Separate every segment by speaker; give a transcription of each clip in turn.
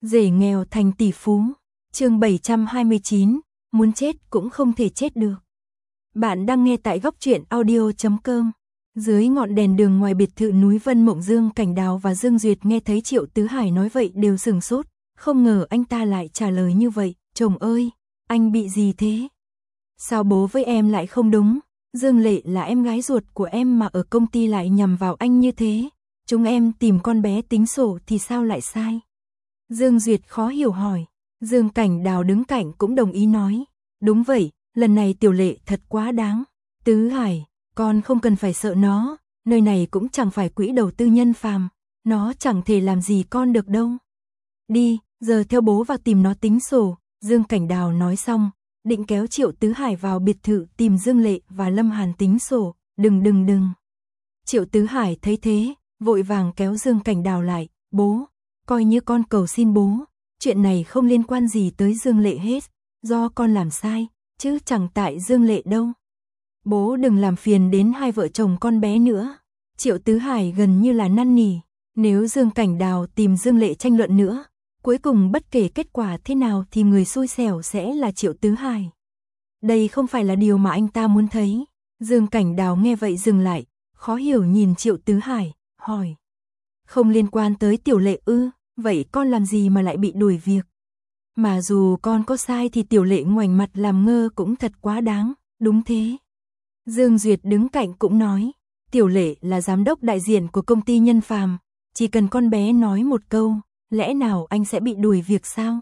Speaker 1: Rể nghèo thành tỷ phú. Chương 729, muốn chết cũng không thể chết được. Bạn đang nghe tại góc truyện audio.com. Dưới ngọn đèn đường ngoài biệt thự núi Vân Mộng, Dương Cảnh Đào và Dương Duyệt nghe thấy Triệu Tứ Hải nói vậy đều sửng sốt, không ngờ anh ta lại trả lời như vậy. Chồng ơi, anh bị gì thế? Sao bố với em lại không đúng? Dương Lệ là em gái ruột của em mà ở công ty lại nhằm vào anh như thế. Chúng em tìm con bé tính sổ thì sao lại sai? Dương Duyệt khó hiểu hỏi. Dương Cảnh Đào đứng cạnh cũng đồng ý nói. Đúng vậy, lần này Tiểu Lệ thật quá đáng. Tứ Hải, con không cần phải sợ nó, nơi này cũng chẳng phải quỹ đầu tư nhân phàm, nó chẳng thể làm gì con được đâu. Đi, giờ theo bố vào tìm nó tính sổ. Dương Cảnh Đào nói xong, định kéo Triệu Tứ Hải vào biệt thự tìm Dương Lệ và Lâm Hàn tính sổ. Đừng. Triệu Tứ Hải thấy thế, vội vàng kéo Dương Cảnh Đào lại. Bố, coi như con cầu xin bố, chuyện này không liên quan gì tới Dương Lệ hết, do con làm sai, chứ chẳng tại Dương Lệ đâu. Bố đừng làm phiền đến hai vợ chồng con bé nữa. Triệu Tứ Hải gần như là năn nỉ, nếu Dương Cảnh Đào tìm Dương Lệ tranh luận nữa, cuối cùng bất kể kết quả thế nào thì người xui xẻo sẽ là Triệu Tứ Hải. Đây không phải là điều mà anh ta muốn thấy. Dương Cảnh Đào nghe vậy dừng lại, khó hiểu nhìn Triệu Tứ Hải, hỏi. Không liên quan tới Tiểu Lệ ư? Vậy con làm gì mà lại bị đuổi việc? Mà dù con có sai thì Tiểu Lệ ngoảnh mặt làm ngơ cũng thật quá đáng. Đúng thế. Dương Duyệt đứng cạnh cũng nói. Tiểu Lệ là giám đốc đại diện của công ty nhân phàm, chỉ cần con bé nói một câu, lẽ nào anh sẽ bị đuổi việc sao?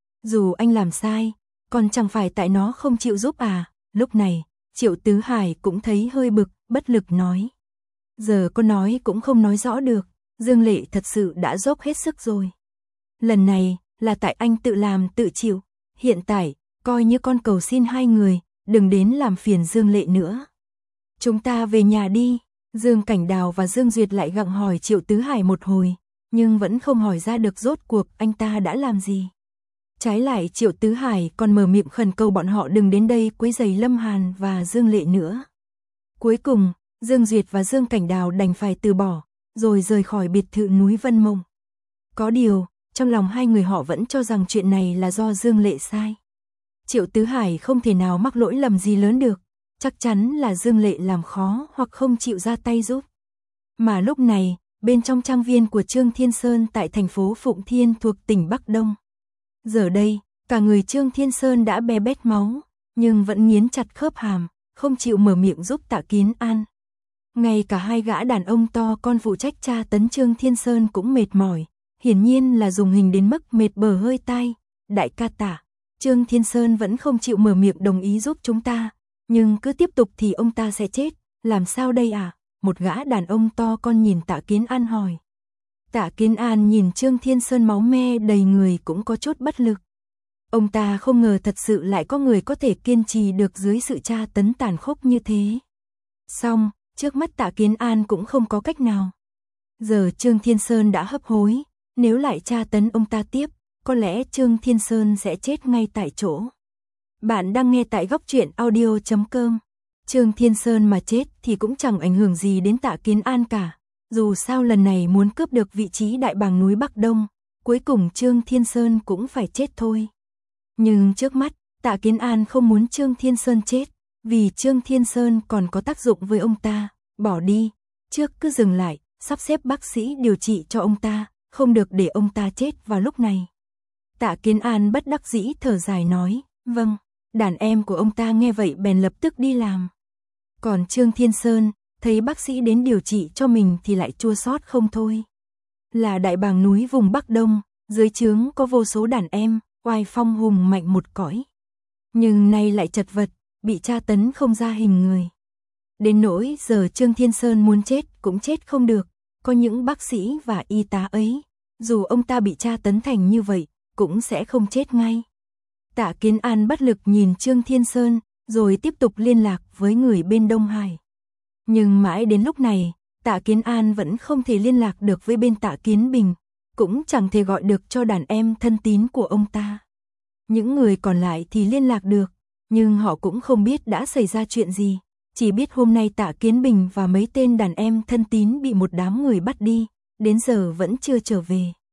Speaker 1: Dù anh làm sai, còn chẳng phải tại nó không chịu giúp à? Lúc này, Triệu Tứ Hải cũng thấy hơi bực, bất lực nói. Giờ con nói cũng không nói rõ được, Dương Lệ thật sự đã dốc hết sức rồi. Lần này, là tại anh tự làm tự chịu, hiện tại, coi như con cầu xin hai người, đừng đến làm phiền Dương Lệ nữa. Chúng ta về nhà đi. Dương Cảnh Đào và Dương Duyệt lại gặng hỏi Triệu Tứ Hải một hồi, nhưng vẫn không hỏi ra được rốt cuộc anh ta đã làm gì. Trái lại Triệu Tứ Hải còn mở miệng khẩn cầu bọn họ đừng đến đây quấy rầy Lâm Hàn và Dương Lệ nữa. Cuối cùng, Dương Duyệt và Dương Cảnh Đào đành phải từ bỏ, rồi rời khỏi biệt thự núi Vân Mộng. Có điều, trong lòng hai người họ vẫn cho rằng chuyện này là do Dương Lệ sai. Triệu Tứ Hải không thể nào mắc lỗi lầm gì lớn được, chắc chắn là Dương Lệ làm khó hoặc không chịu ra tay giúp. Mà lúc này, bên trong trang viên của Trương Thiên Sơn tại thành phố Phụng Thiên thuộc tỉnh Bắc Đông. Giờ đây, cả người Trương Thiên Sơn đã be bét máu, nhưng vẫn nghiến chặt khớp hàm, không chịu mở miệng giúp Tạ Kiến An. Ngay cả hai gã đàn ông to con phụ trách tra tấn Trương Thiên Sơn cũng mệt mỏi, hiển nhiên là dùng hình đến mức mệt bờ hơi tai. Đại ca Tạ, Trương Thiên Sơn vẫn không chịu mở miệng đồng ý giúp chúng ta, nhưng cứ tiếp tục thì ông ta sẽ chết, làm sao đây à? Một gã đàn ông to con nhìn Tạ Kiến An hỏi. Tạ Kiến An nhìn Trương Thiên Sơn máu me đầy người cũng có chút bất lực. Ông ta không ngờ thật sự lại có người có thể kiên trì được dưới sự tra tấn tàn khốc như thế. Xong, trước mắt Tạ Kiến An cũng không có cách nào. Giờ Trương Thiên Sơn đã hấp hối, nếu lại tra tấn ông ta tiếp, có lẽ Trương Thiên Sơn sẽ chết ngay tại chỗ. Bạn đang nghe tại góc truyện audio.com. Trương Thiên Sơn mà chết thì cũng chẳng ảnh hưởng gì đến Tạ Kiến An cả. Dù sao lần này muốn cướp được vị trí đại bàng núi Bắc Đông, cuối cùng Trương Thiên Sơn cũng phải chết thôi. Nhưng trước mắt, Tạ Kiến An không muốn Trương Thiên Sơn chết, vì Trương Thiên Sơn còn có tác dụng với ông ta. Bỏ đi, trước cứ dừng lại, sắp xếp bác sĩ điều trị cho ông ta, không được để ông ta chết vào lúc này. Tạ Kiến An bất đắc dĩ thở dài nói, vâng. Đàn em của ông ta nghe vậy bèn lập tức đi làm. Còn Trương Thiên Sơn, thấy bác sĩ đến điều trị cho mình thì lại chua xót không thôi. Là đại bàng núi vùng Bắc Đông, dưới trướng có vô số đàn em, oai phong hùng mạnh một cõi. Nhưng nay lại chật vật, bị tra tấn không ra hình người. Đến nỗi giờ Trương Thiên Sơn muốn chết cũng chết không được, có những bác sĩ và y tá ấy, dù ông ta bị tra tấn thành như vậy, cũng sẽ không chết ngay. Tạ Kiến An bất lực nhìn Trương Thiên Sơn, rồi tiếp tục liên lạc với người bên Đông Hải. Nhưng mãi đến lúc này, Tạ Kiến An vẫn không thể liên lạc được với bên Tạ Kiến Bình, cũng chẳng thể gọi được cho đàn em thân tín của ông ta. Những người còn lại thì liên lạc được, nhưng họ cũng không biết đã xảy ra chuyện gì, chỉ biết hôm nay Tạ Kiến Bình và mấy tên đàn em thân tín bị một đám người bắt đi, đến giờ vẫn chưa trở về.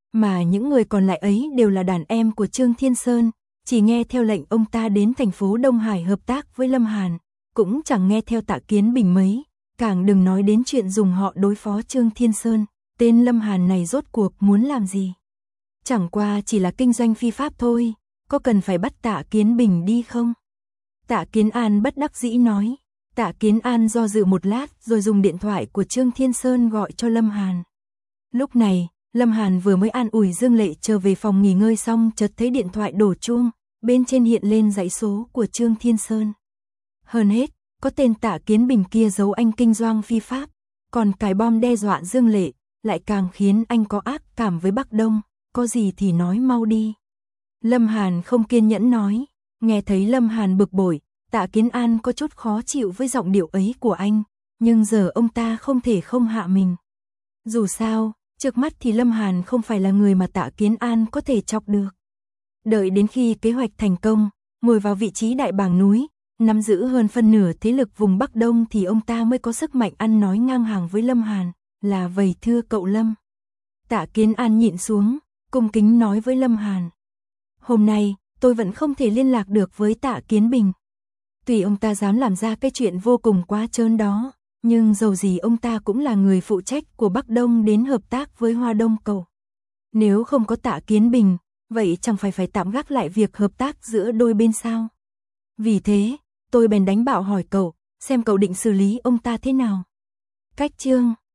Speaker 1: Mà những người còn lại ấy đều là đàn em của Trương Thiên Sơn, chỉ nghe theo lệnh ông ta đến thành phố Đông Hải hợp tác với Lâm Hàn, cũng chẳng nghe theo Tạ Kiến Bình mấy, càng đừng nói đến chuyện dùng họ đối phó Trương Thiên Sơn. Tên Lâm Hàn này rốt cuộc muốn làm gì? Chẳng qua chỉ là kinh doanh phi pháp thôi, có cần phải bắt Tạ Kiến Bình đi không? Tạ Kiến An bất đắc dĩ nói. Tạ Kiến An do dự một lát rồi dùng điện thoại của Trương Thiên Sơn gọi cho Lâm Hàn. Lúc này, Lâm Hàn vừa mới an ủi Dương Lệ trở về phòng nghỉ ngơi xong chợt thấy điện thoại đổ chuông, bên trên hiện lên dãy số của Trương Thiên Sơn. Hơn hết, có tên Tạ Kiến Bình kia giấu anh kinh doanh phi pháp, còn cài bom đe dọa Dương Lệ, lại càng khiến anh có ác cảm với Bắc Đông, có gì thì nói mau đi. Lâm Hàn không kiên nhẫn nói, nghe thấy Lâm Hàn bực bội, Tạ Kiến An có chút khó chịu với giọng điệu ấy của anh, nhưng giờ ông ta không thể không hạ mình. Dù sao, trước mắt thì Lâm Hàn không phải là người mà Tạ Kiến An có thể chọc được. Đợi đến khi kế hoạch thành công, ngồi vào vị trí đại bàng núi, nắm giữ hơn phân nửa thế lực vùng Bắc Đông thì ông ta mới có sức mạnh ăn nói ngang hàng với Lâm Hàn, là vậy thưa cậu Lâm. Tạ Kiến An nhịn xuống, cung kính nói với Lâm Hàn. Hôm nay, tôi vẫn không thể liên lạc được với Tạ Kiến Bình. Tuy ông ta dám làm ra cái chuyện vô cùng quá trớn đó, nhưng dầu gì ông ta cũng là người phụ trách của Bắc Đông đến hợp tác với Hoa Đông cậu. Nếu không có Tạ Kiến Bình, vậy chẳng phải tạm gác lại việc hợp tác giữa đôi bên sao? Vì thế, tôi bèn đánh bạo hỏi cậu, xem cậu định xử lý ông ta thế nào. Cách chương